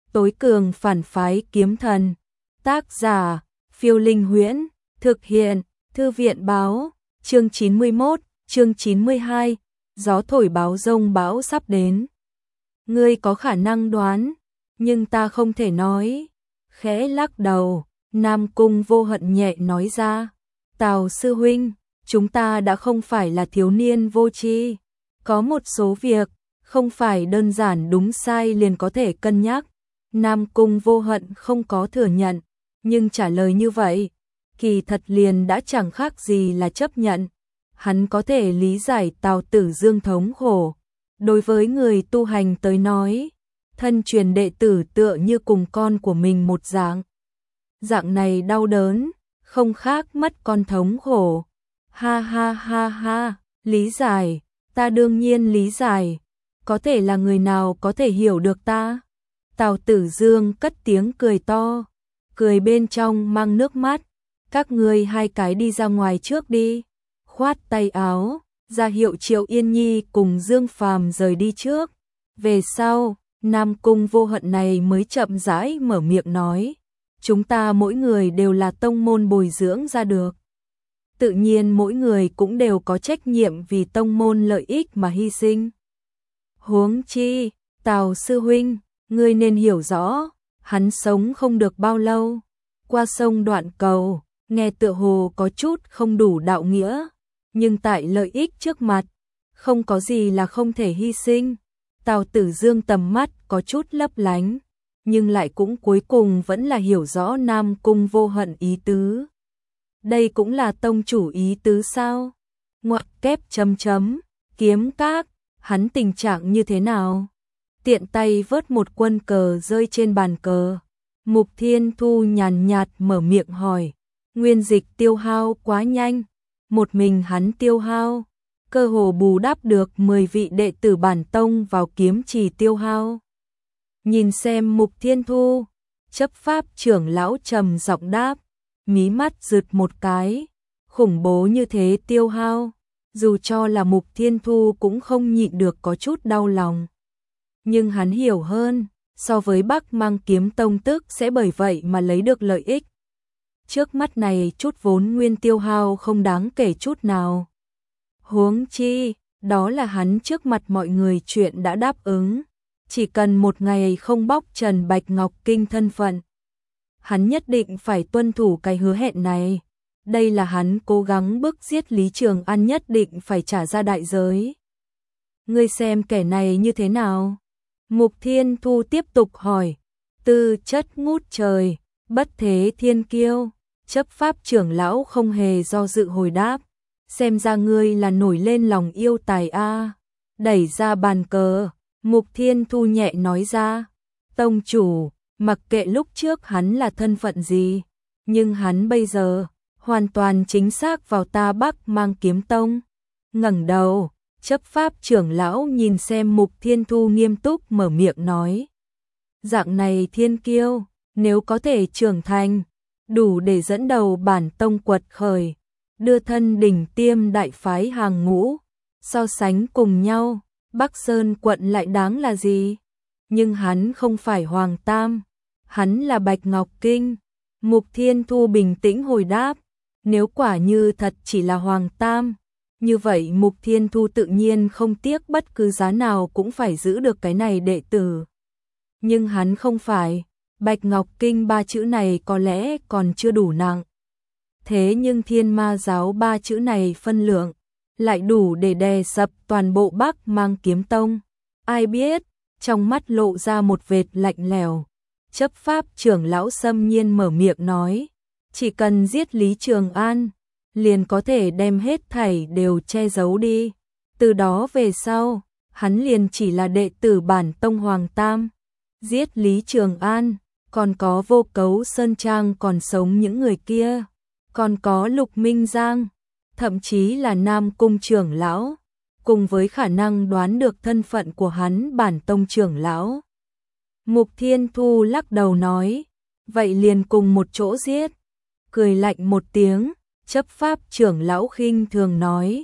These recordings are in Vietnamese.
Tối cường phản phái kiếm thần. Tác giả, Phiêu Linh Huyễn. Thực hiện, Thư viện báo. Chương 91, chương 92. Gió thổi báo rông bão sắp đến. Ngươi có khả năng đoán, nhưng ta không thể nói. Khẽ lắc đầu, Nam Cung Vô Hận nhẹ nói ra. Tào sư huynh, chúng ta đã không phải là thiếu niên vô tri. Có một số việc, không phải đơn giản đúng sai liền có thể cân nhắc. Nam Cung Vô Hận không có thừa nhận, nhưng trả lời như vậy, kỳ thật liền đã chẳng khác gì là chấp nhận. Hắn có thể lý giải Tào Tử Dương thống khổ. Đối với người tu hành tới nói, thân truyền đệ tử tựa như cùng con của mình một dạng. Dạng này đau đớn, không khác mất con thống khổ. Ha ha ha ha, lý giải, ta đương nhiên lý giải. Có thể là người nào có thể hiểu được ta? Tào Tử Dương cất tiếng cười to, cười bên trong mang nước mắt. Các ngươi hai cái đi ra ngoài trước đi. Khoát tay áo, ra hiệu Triệu Yên Nhi cùng Dương Phàm rời đi trước. Về sau, Nam Cung Vô Hận này mới chậm rãi mở miệng nói. Chúng ta mỗi người đều là tông môn bồi dưỡng ra được. Tự nhiên mỗi người cũng đều có trách nhiệm vì tông môn lợi ích mà hy sinh. Huống chi, Tào sư huynh, ngươi nên hiểu rõ, hắn sống không được bao lâu. Qua sông Đoạn Cầu, nghe tựa hồ có chút không đủ đạo nghĩa, nhưng tại lợi ích trước mặt, không có gì là không thể hy sinh. Tào Tử Dương tầm mắt có chút lấp lánh, nhưng lại cũng cuối cùng vẫn là hiểu rõ Nam Cung Vô Hận ý tứ. Đây cũng là tông chủ ý tứ sao? Ngoặc kép chấm chấm, kiếm các, hắn tình trạng như thế nào? Tiện tay vớt một quân cờ rơi trên bàn cờ. Mục Thiên Thu nhàn nhạt mở miệng hỏi. Nguyên dịch tiêu hao quá nhanh, một mình hắn tiêu hao, cơ hồ bù đắp được 10 vị đệ tử bản tông vào kiếm trì tiêu hao. Nhìn xem Mục Thiên Thu, chấp pháp trưởng lão trầm giọng đáp, mí mắt rực một cái, khủng bố như thế tiêu hao, dù cho là Mục Thiên Thu cũng không nhịn được có chút đau lòng. Nhưng hắn hiểu hơn, so với Bắc Mang Kiếm Tông tức sẽ bởi vậy mà lấy được lợi ích. Trước mắt này chút vốn nguyên tiêu hao không đáng kể chút nào. Huống chi, đó là hắn trước mặt mọi người chuyện đã đáp ứng. Chỉ cần một ngày không bóc trần Bạch Ngọc Kinh thân phận, hắn nhất định phải tuân thủ cái hứa hẹn này. Đây là hắn cố gắng bức giết Lý Trường An nhất định phải trả ra đại giới. Ngươi xem kẻ này như thế nào? Mục Thiên Thu tiếp tục hỏi. Tư chất ngút trời, bất thế thiên kiêu. Chấp pháp trưởng lão không hề do dự hồi đáp. Xem ra ngươi là nổi lên lòng yêu tài a. Đẩy ra bàn cờ, Mục Thiên Thu nhẹ nói ra. Tông chủ, mặc kệ lúc trước hắn là thân phận gì, nhưng hắn bây giờ hoàn toàn chính xác vào ta Bắc Mang Kiếm Tông. Ngẩng đầu, chấp pháp trưởng lão nhìn xem Mục Thiên Thu nghiêm túc mở miệng nói. Dạng này thiên kiêu, nếu có thể trưởng thành, đủ để dẫn đầu bản tông quật khởi, đưa thân đỉnh tiêm đại phái hàng ngũ, so sánh cùng nhau, Bắc Sơn quận lại đáng là gì? Nhưng hắn không phải Hoàng Tam, hắn là Bạch Ngọc Kinh. Mục Thiên Thu bình tĩnh hồi đáp, nếu quả như thật chỉ là Hoàng Tam, như vậy Mục Thiên Thu tự nhiên không tiếc bất cứ giá nào cũng phải giữ được cái này đệ tử. Nhưng hắn không phải, Bạch Ngọc Kinh ba chữ này có lẽ còn chưa đủ nặng. Thế nhưng Thiên Ma giáo ba chữ này phân lượng, lại đủ để đè sập toàn bộ Bắc Mang Kiếm Tông. Ai biết, trong mắt lộ ra một vệt lạnh lẽo. Chấp pháp trưởng lão xâm nhiên mở miệng nói, chỉ cần giết Lý Trường An, liền có thể đem hết thảy đều che giấu đi. Từ đó về sau, hắn liền chỉ là đệ tử bản tông Hoàng Tam. Giết Lý Trường An, còn có Vô Cấu Sơn Trang còn sống những người kia, còn có Lục Minh Giang, thậm chí là Nam Cung trưởng lão, cùng với khả năng đoán được thân phận của hắn bản tông trưởng lão. Mục Thiên Thu lắc đầu nói, vậy liền cùng một chỗ giết. Cười lạnh một tiếng, chấp pháp trưởng lão khinh thường nói,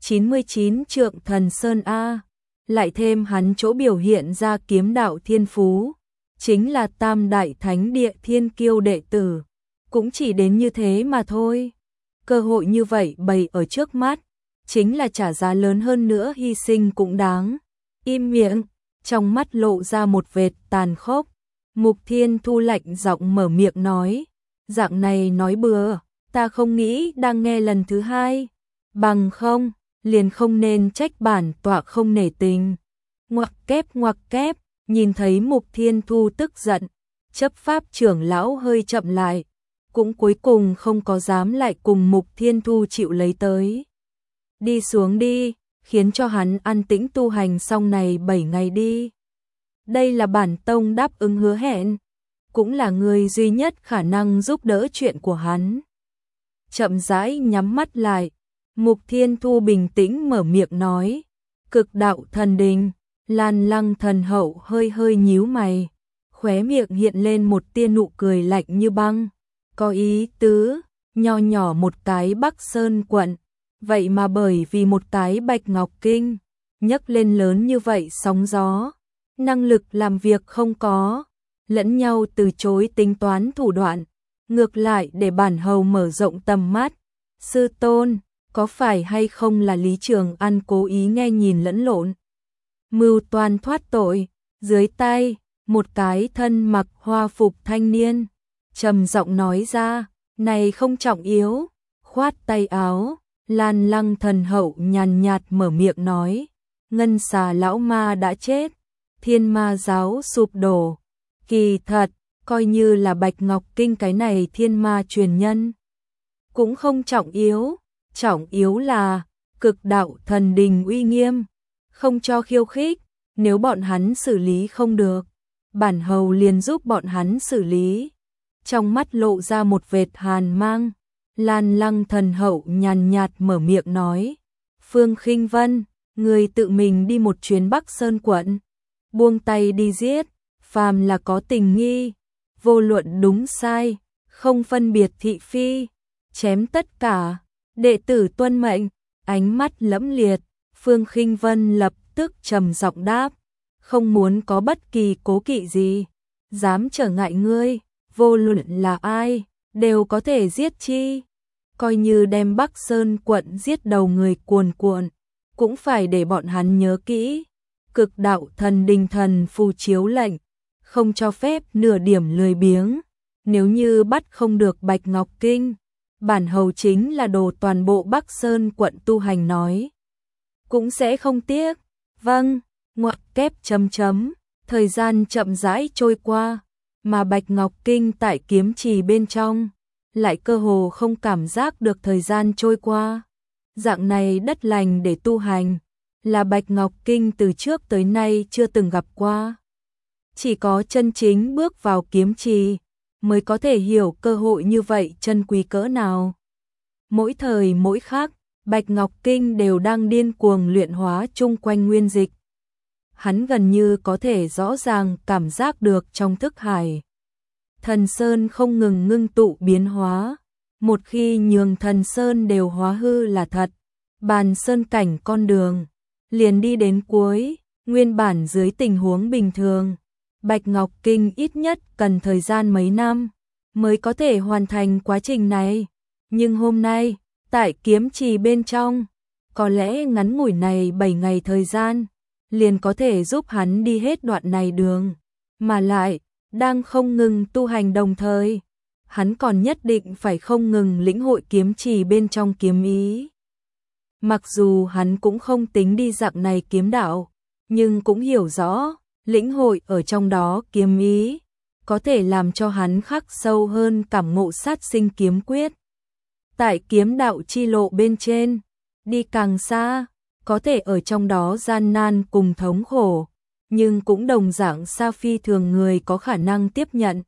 99 trượng thần sơn A, lại thêm hắn chỗ biểu hiện ra kiếm đạo thiên phú, chính là Tam Đại Thánh Địa Thiên Kiêu đệ tử, cũng chỉ đến như thế mà thôi. Cơ hội như vậy bày ở trước mắt, chính là trả giá lớn hơn nữa hy sinh cũng đáng. Im miệng, trong mắt lộ ra một vệt tàn khốc. Mục Thiên Thu lạnh giọng mở miệng nói, dạng này nói bừa, ta không nghĩ đang nghe lần thứ hai, bằng không, liền không nên trách bản tọa không nể tình. Ngoặc kép, nhìn thấy Mục Thiên Thu tức giận, chấp pháp trưởng lão hơi chậm lại, cũng cuối cùng không có dám lại cùng Mục Thiên Thu chịu lấy tới. Đi xuống đi, khiến cho hắn an tĩnh tu hành xong này 7 ngày đi. Đây là bản tông đáp ứng hứa hẹn, cũng là người duy nhất khả năng giúp đỡ chuyện của hắn. Chậm rãi nhắm mắt lại, Mục Thiên Thu bình tĩnh mở miệng nói, Cực Đạo Thần Đình. Lan Lăng Thần Hậu hơi hơi nhíu mày, khóe miệng hiện lên một tia nụ cười lạnh như băng, có ý tứ, nho nhỏ một cái Bắc Sơn quận, vậy mà bởi vì một cái Bạch Ngọc Kinh, nhấc lên lớn như vậy sóng gió, năng lực làm việc không có, lẫn nhau từ chối tính toán thủ đoạn, ngược lại để bản hầu mở rộng tầm mắt. Sư tôn, có phải hay không là Lý Trường An cố ý nghe nhìn lẫn lộn? Mưu toan thoát tội, dưới tay, một cái thân mặc hoa phục thanh niên, trầm giọng nói ra, này không trọng yếu, khoát tay áo, Lan Lăng Thần Hậu nhàn nhạt mở miệng nói, Ngân Xà lão ma đã chết, Thiên Ma giáo sụp đổ, kỳ thật, coi như là Bạch Ngọc Kinh cái này thiên ma truyền nhân, cũng không trọng yếu là Cực Đạo Thần Đình uy nghiêm, không cho khiêu khích, nếu bọn hắn xử lý không được, bản hầu liền giúp bọn hắn xử lý. Trong mắt lộ ra một vệt hàn mang, Lan Lăng Thần Hậu nhàn nhạt mở miệng nói, Phương Khinh Vân, người tự mình đi một chuyến Bắc Sơn quận, buông tay đi giết, phàm là có tình nghi, vô luận đúng sai, không phân biệt thị phi, chém tất cả, đệ tử tuân mệnh. Ánh mắt lẫm liệt, Phương Khinh Vân lập tức trầm giọng đáp, không muốn có bất kỳ cố kỵ gì, dám trở ngại ngươi, vô luận là ai, đều có thể giết chi. Coi như đem Bắc Sơn quận giết đầu người cuồn cuộn, cũng phải để bọn hắn nhớ kỹ. Cực Đạo Thần Đình thần phù chiếu lệnh, không cho phép nửa điểm lười biếng. Nếu như bắt không được Bạch Ngọc Kinh, bản hầu chính là đồ toàn bộ Bắc Sơn quận tu hành nói, cũng sẽ không tiếc. Vâng, ngoặc kép chấm chấm, thời gian chậm rãi trôi qua, mà Bạch Ngọc Kinh tại kiếm trì bên trong, lại cơ hồ không cảm giác được thời gian trôi qua. Dạng này đất lành để tu hành, là Bạch Ngọc Kinh từ trước tới nay chưa từng gặp qua. Chỉ có chân chính bước vào kiếm trì, mới có thể hiểu cơ hội như vậy chân quý cỡ nào. Mỗi thời mỗi khắc, Bạch Ngọc Kinh đều đang điên cuồng luyện hóa chung quanh nguyên dịch. Hắn gần như có thể rõ ràng cảm giác được trong thức hải. Thần Sơn không ngừng ngưng tụ biến hóa. Một khi nhường Thần Sơn đều hóa hư là thật, bàn sơn cảnh con đường, liền đi đến cuối. Nguyên bản dưới tình huống bình thường, Bạch Ngọc Kinh ít nhất cần thời gian mấy năm mới có thể hoàn thành quá trình này. Nhưng hôm nay, tại kiếm trì bên trong, có lẽ ngắn ngủi này 7 ngày thời gian, liền có thể giúp hắn đi hết đoạn này đường. Mà lại, đang không ngừng tu hành đồng thời, hắn còn nhất định phải không ngừng lĩnh hội kiếm trì bên trong kiếm ý. Mặc dù hắn cũng không tính đi dạng này kiếm đạo, nhưng cũng hiểu rõ, lĩnh hội ở trong đó kiếm ý, có thể làm cho hắn khắc sâu hơn cảm ngộ sát sinh kiếm quyết. Tại kiếm đạo chi lộ bên trên, đi càng xa, có thể ở trong đó gian nan cùng thống khổ, nhưng cũng đồng dạng xa phi thường người có khả năng tiếp nhận.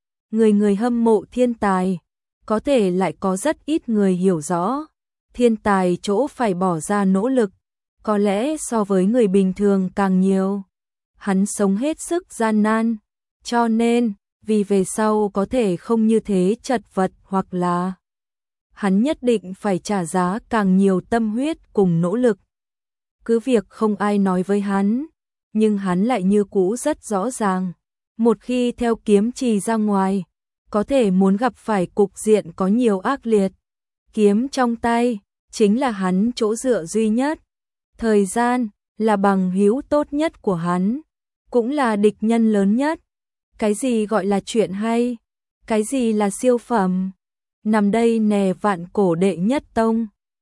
Người hâm mộ thiên tài, có thể lại có rất ít người hiểu rõ. Thiên tài chỗ phải bỏ ra nỗ lực, có lẽ so với người bình thường càng nhiều. Hắn sống hết sức gian nan, cho nên, vì về sau có thể không như thế chật vật hoặc là hắn nhất định phải trả giá càng nhiều tâm huyết cùng nỗ lực. Cứ việc không ai nói với hắn, nhưng hắn lại như cũ rất rõ ràng. Một khi theo kiếm trì ra ngoài, có thể muốn gặp phải cục diện có nhiều ác liệt. Kiếm trong tay, chính là hắn chỗ dựa duy nhất. Thời gian, là bằng hữu tốt nhất của hắn, cũng là địch nhân lớn nhất. Cái gì gọi là chuyện hay? Cái gì là siêu phẩm? Nằm đây nè vạn cổ đệ nhất tông.